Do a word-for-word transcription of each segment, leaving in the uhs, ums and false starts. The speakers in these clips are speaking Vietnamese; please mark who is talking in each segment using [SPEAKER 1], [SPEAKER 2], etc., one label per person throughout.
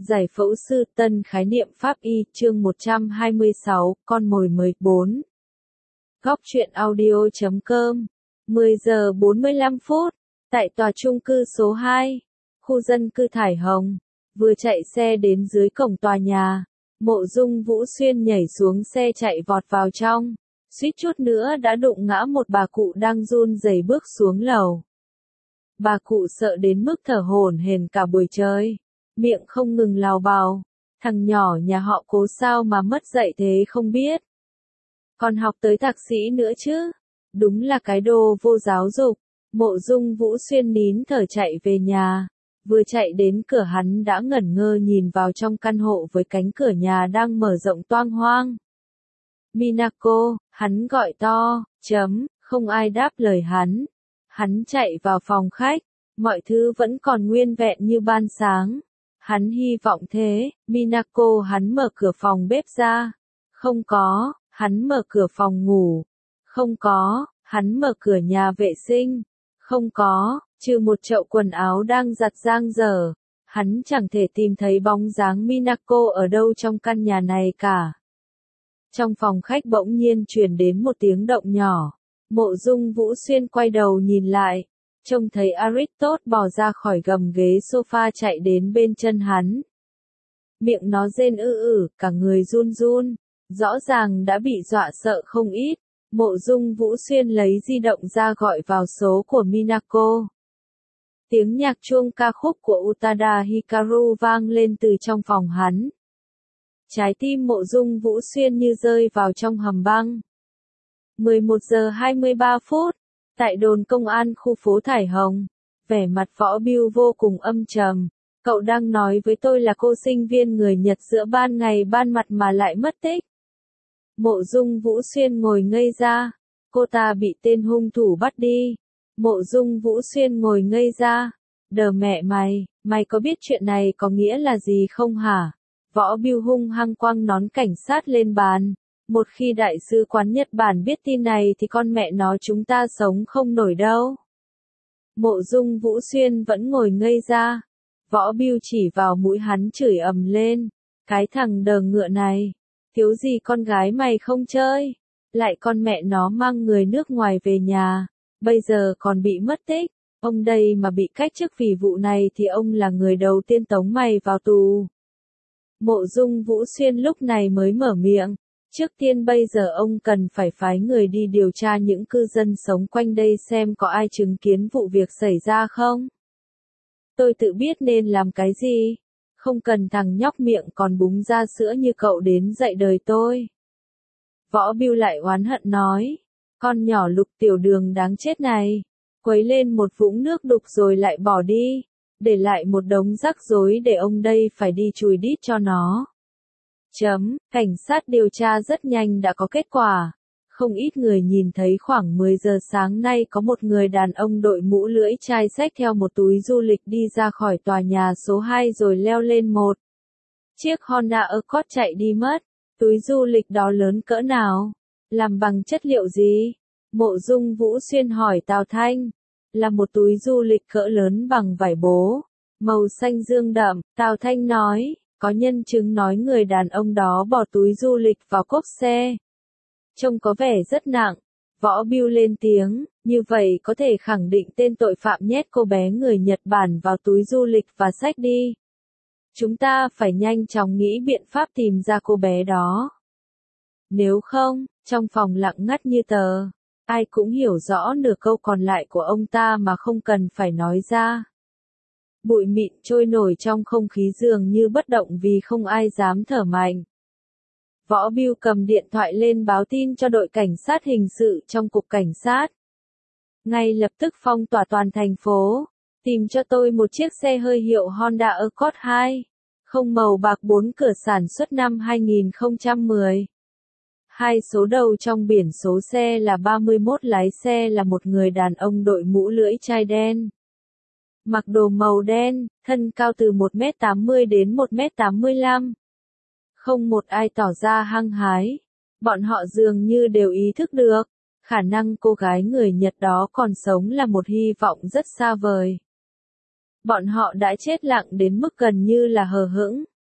[SPEAKER 1] Giải phẫu sư tân khái niệm pháp y chương một trăm hai mươi sáu, con mồi mười bốn. Góc truyện audio chấm com, mười giờ bốn mươi lăm phút, tại tòa chung cư số hai, khu dân cư Thải Hồng, vừa chạy xe đến dưới cổng tòa nhà, Mộ Dung Vũ Xuyên nhảy xuống xe chạy vọt vào trong, suýt chút nữa đã đụng ngã một bà cụ đang run rẩy bước xuống lầu. Bà cụ sợ đến mức thở hổn hển cả buổi trời, miệng không ngừng lào bào, thằng nhỏ nhà họ Cố sao mà mất dạy thế không biết. Còn học tới thạc sĩ nữa chứ, đúng là cái đồ vô giáo dục. Mộ Dung Vũ Xuyên nín thở chạy về nhà, vừa chạy đến cửa hắn đã ngẩn ngơ nhìn vào trong căn hộ với cánh cửa nhà đang mở rộng toang hoang. Minako, hắn gọi to, chấm, không ai đáp lời hắn. Hắn chạy vào phòng khách, mọi thứ vẫn còn nguyên vẹn như ban sáng. Hắn hy vọng thế, Minako hắn mở cửa phòng bếp ra. Không có, hắn mở cửa phòng ngủ. Không có, hắn mở cửa nhà vệ sinh. Không có, trừ một chậu quần áo đang giặt giang dở. Hắn chẳng thể tìm thấy bóng dáng Minako ở đâu trong căn nhà này cả. Trong phòng khách bỗng nhiên truyền đến một tiếng động nhỏ. Mộ Dung Vũ Xuyên quay đầu nhìn lại, trông thấy Aristotle bò ra khỏi gầm ghế sofa chạy đến bên chân hắn. Miệng nó rên ư ử, cả người run run, rõ ràng đã bị dọa sợ không ít. Mộ Dung Vũ Xuyên lấy di động ra gọi vào số của Minako. Tiếng nhạc chuông ca khúc của Utada Hikaru vang lên từ trong phòng hắn. Trái tim Mộ Dung Vũ Xuyên như rơi vào trong hầm băng. mười một giờ hai mươi ba phút, tại đồn công an khu phố Thải Hồng, vẻ mặt Võ Biêu vô cùng âm trầm. Cậu đang nói với tôi là cô sinh viên người Nhật giữa ban ngày ban mặt mà lại mất tích. Mộ Dung Vũ Xuyên ngồi ngây ra, cô ta bị tên hung thủ bắt đi. Mộ Dung Vũ Xuyên ngồi ngây ra, đờ mẹ mày, mày có biết chuyện này có nghĩa là gì không hả? Võ Biêu hung hăng quăng nón cảnh sát lên bàn. Một khi đại sứ quán Nhật Bản biết tin này thì con mẹ nó chúng ta sống không nổi đâu. Mộ Dung Vũ Xuyên vẫn ngồi ngây ra. Võ Biêu chỉ vào mũi hắn chửi ầm lên. Cái thằng đờ ngựa này, thiếu gì con gái mày không chơi. Lại con mẹ nó mang người nước ngoài về nhà, bây giờ còn bị mất tích. Ông đây mà bị cách chức vì vụ này thì ông là người đầu tiên tống mày vào tù. Mộ Dung Vũ Xuyên lúc này mới mở miệng. Trước tiên bây giờ ông cần phải phái người đi điều tra những cư dân sống quanh đây xem có ai chứng kiến vụ việc xảy ra không. Tôi tự biết nên làm cái gì. Không cần thằng nhóc miệng còn búng ra sữa như cậu đến dạy đời tôi. Võ Biêu lại oán hận nói. Con nhỏ Lục Tiểu Đường đáng chết này. Quấy lên một vũng nước đục rồi lại bỏ đi. Để lại một đống rắc rối để ông đây phải đi chùi đít cho nó. Chấm, cảnh sát điều tra rất nhanh đã có kết quả. Không ít người nhìn thấy khoảng mười giờ sáng nay có một người đàn ông đội mũ lưỡi chai xách theo một túi du lịch đi ra khỏi tòa nhà số hai rồi leo lên một chiếc Honda Accord chạy đi mất. Túi du lịch đó lớn cỡ nào? Làm bằng chất liệu gì? Mộ Dung Vũ Xuyên hỏi Tào Thanh. Là một túi du lịch cỡ lớn bằng vải bố, màu xanh dương đậm, Tào Thanh nói. Có nhân chứng nói người đàn ông đó bỏ túi du lịch vào cốp xe. Trông có vẻ rất nặng. Võ Biêu lên tiếng, như vậy có thể khẳng định tên tội phạm nhét cô bé người Nhật Bản vào túi du lịch và xách đi. Chúng ta phải nhanh chóng nghĩ biện pháp tìm ra cô bé đó. Nếu không, trong phòng lặng ngắt như tờ, ai cũng hiểu rõ nửa câu còn lại của ông ta mà không cần phải nói ra. Bụi mịn trôi nổi trong không khí dường như bất động vì không ai dám thở mạnh. Võ Biêu cầm điện thoại lên báo tin cho đội cảnh sát hình sự trong cục cảnh sát. Ngay lập tức phong tỏa toàn thành phố, tìm cho tôi một chiếc xe hơi hiệu Honda Accord hai, không màu bạc bốn cửa sản xuất năm hai nghìn không trăm mười. Hai số đầu trong biển số xe là ba mươi mốt, lái xe là một người đàn ông đội mũ lưỡi chai đen. Mặc đồ màu đen, thân cao từ một mét tám mươi đến một mét tám mươi lăm. Không một ai tỏ ra hăng hái. Bọn họ dường như đều ý thức được, khả năng cô gái người Nhật đó còn sống là một hy vọng rất xa vời. Bọn họ đã chết lặng đến mức gần như là hờ hững.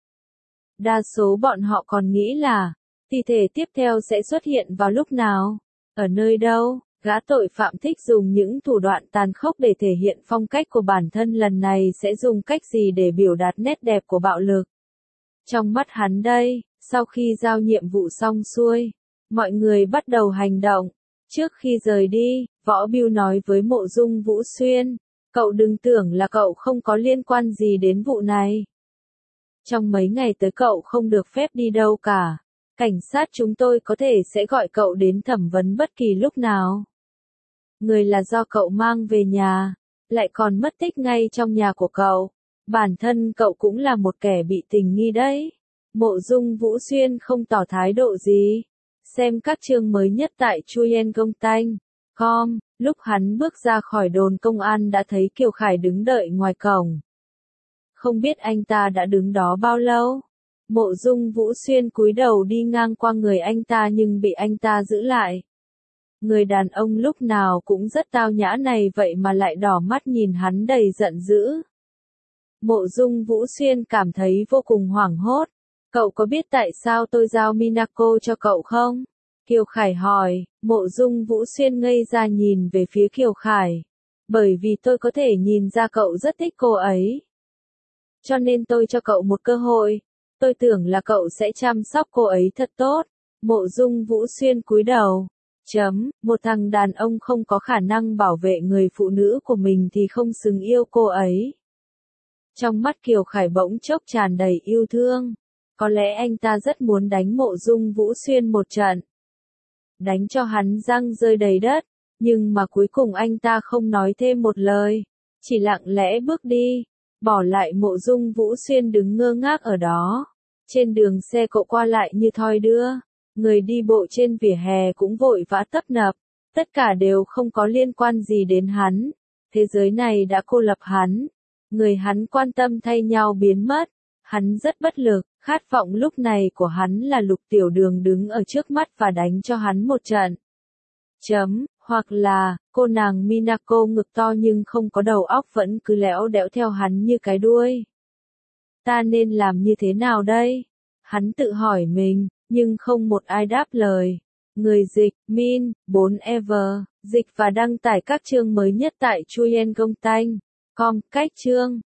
[SPEAKER 1] Đa số bọn họ còn nghĩ là, thi thể tiếp theo sẽ xuất hiện vào lúc nào, ở nơi đâu. Gã tội phạm thích dùng những thủ đoạn tàn khốc để thể hiện phong cách của bản thân, lần này sẽ dùng cách gì để biểu đạt nét đẹp của bạo lực. Trong mắt hắn đây, sau khi giao nhiệm vụ xong xuôi, mọi người bắt đầu hành động. Trước khi rời đi, Võ Bưu nói với Mộ Dung Vũ Xuyên, cậu đừng tưởng là cậu không có liên quan gì đến vụ này. Trong mấy ngày tới cậu không được phép đi đâu cả. Cảnh sát chúng tôi có thể sẽ gọi cậu đến thẩm vấn bất kỳ lúc nào. Người là do cậu mang về nhà, lại còn mất tích ngay trong nhà của cậu. Bản thân cậu cũng là một kẻ bị tình nghi đấy. Mộ Dung Vũ Xuyên không tỏ thái độ gì. Xem các chương mới nhất tại chuyen gong tanh chấm com, lúc hắn bước ra khỏi đồn công an đã thấy Kiều Khải đứng đợi ngoài cổng. Không biết anh ta đã đứng đó bao lâu. Mộ Dung Vũ Xuyên cúi đầu đi ngang qua người anh ta nhưng bị anh ta giữ lại. Người đàn ông lúc nào cũng rất tao nhã này vậy mà lại đỏ mắt nhìn hắn đầy giận dữ. Mộ Dung Vũ Xuyên cảm thấy vô cùng hoảng hốt. Cậu có biết tại sao tôi giao Minako cho cậu không? Kiều Khải hỏi. Mộ Dung Vũ Xuyên ngây ra nhìn về phía Kiều Khải. Bởi vì tôi có thể nhìn ra cậu rất thích cô ấy. Cho nên tôi cho cậu một cơ hội. Tôi tưởng là cậu sẽ chăm sóc cô ấy thật tốt. Mộ Dung Vũ Xuyên cúi đầu. Chấm, một thằng đàn ông không có khả năng bảo vệ người phụ nữ của mình thì không xứng yêu cô ấy. Trong mắt Kiều Khải bỗng chốc tràn đầy yêu thương. Có lẽ anh ta rất muốn đánh Mộ Dung Vũ Xuyên một trận. Đánh cho hắn răng rơi đầy đất. Nhưng mà cuối cùng anh ta không nói thêm một lời. Chỉ lặng lẽ bước đi. Bỏ lại Mộ Dung Vũ Xuyên đứng ngơ ngác ở đó. Trên đường xe cộ qua lại như thoi đưa. Người đi bộ trên vỉa hè cũng vội vã tấp nập. Tất cả đều không có liên quan gì đến hắn. Thế giới này đã cô lập hắn. Người hắn quan tâm thay nhau biến mất. Hắn rất bất lực. Khát vọng lúc này của hắn là Lục Tiểu Đường đứng ở trước mắt và đánh cho hắn một trận. Chấm, hoặc là, cô nàng Minako ngực to nhưng không có đầu óc vẫn cứ lẽo đẽo theo hắn như cái đuôi. Ta nên làm như thế nào đây? Hắn tự hỏi mình, nhưng không một ai đáp lời. Người dịch, Min, bốn Ever, dịch và đăng tải các chương mới nhất tại chuyen gong tanh chấm com, cách chương.